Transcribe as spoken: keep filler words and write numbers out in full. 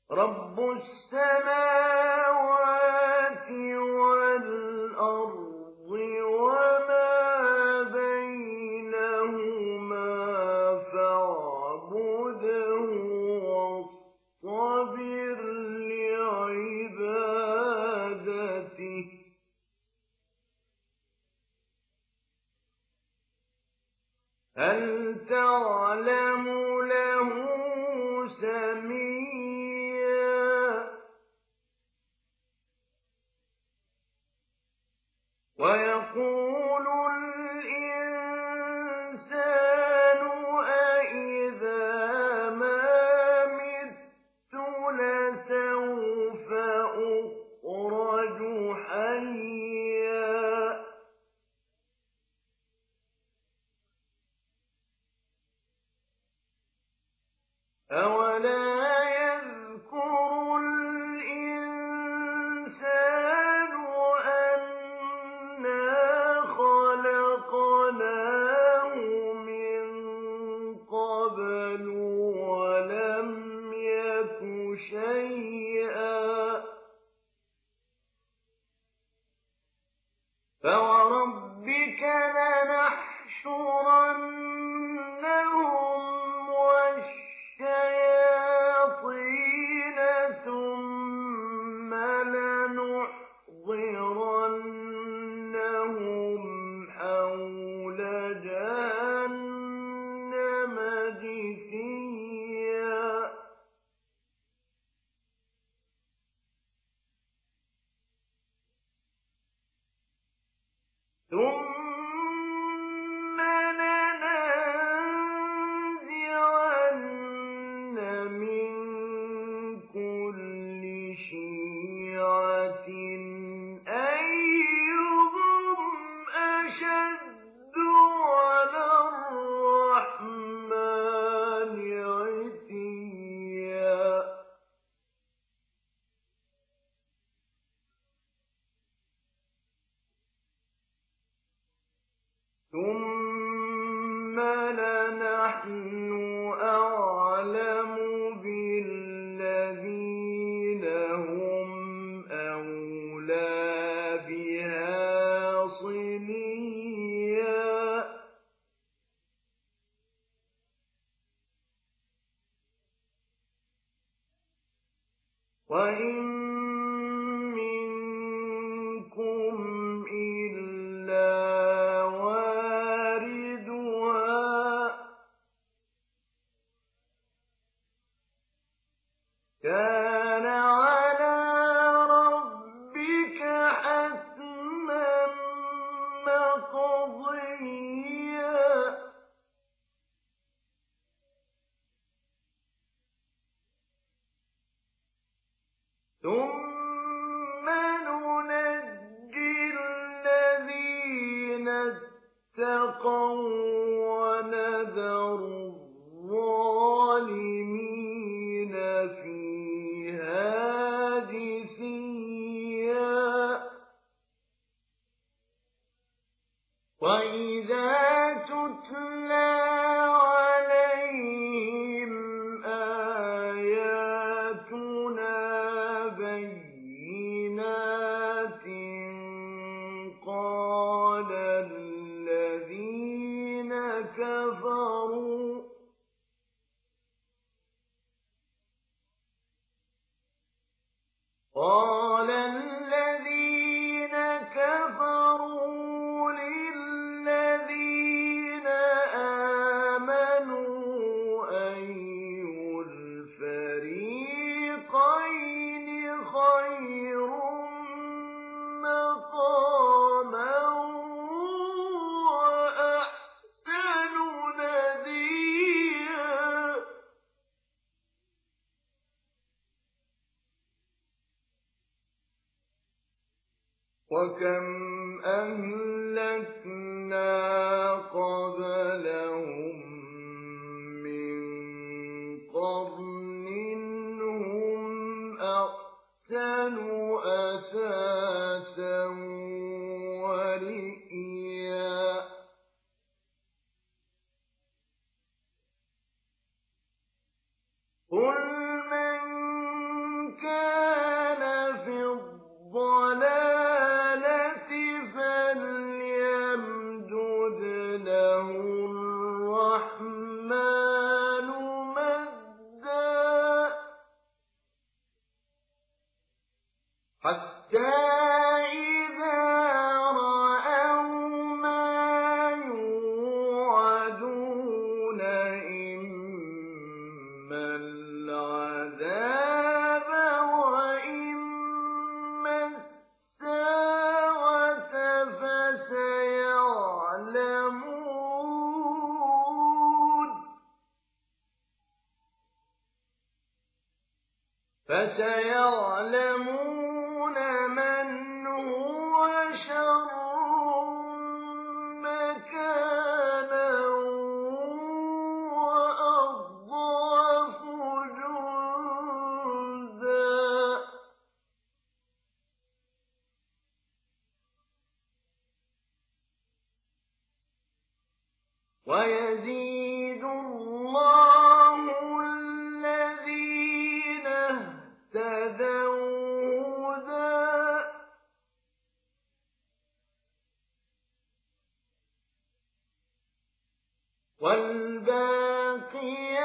رب السماوات والأرض وما بينهما فاعبده واصطبر لعبادته هل تعلم له سميا ويقول الإنسان أإذا ما مت لسوف أخرج حيا أولا يذكر الإنسان أنا خلقناه من قبل ولم يك شيئا فوربك لنحشرنهم والشياطين ثم لنحضرنهم حول جهنم جثيا ثم لننزعن من كل شيعة أيهم أشد على الرحمن عتيا ثم لنحن أعلم بالذين هم أولى بها صليا وإن منكم إلا كان على ربك حتما مقضيا ثم ننجي الذين اتقوا ونذر الظالمين فيها جثيا وإذا تتلى عليهم آياتنا بينات قال الذين كفروا قال الذين كفروا للذين آمنوا أي الفريقين خير مقاما وأحسن نديا وكم أهلكنا قبلهم من قرن هم أحسن أثاثا ورئيا قل من حتى إذا رأوا ما يوعدون إما العذاب وإما الساعة فسيعلمون فسيعلمون من هو شر مكانا وأضعف جندا ويزيد الله الذين اهتدوا هدى والباقيات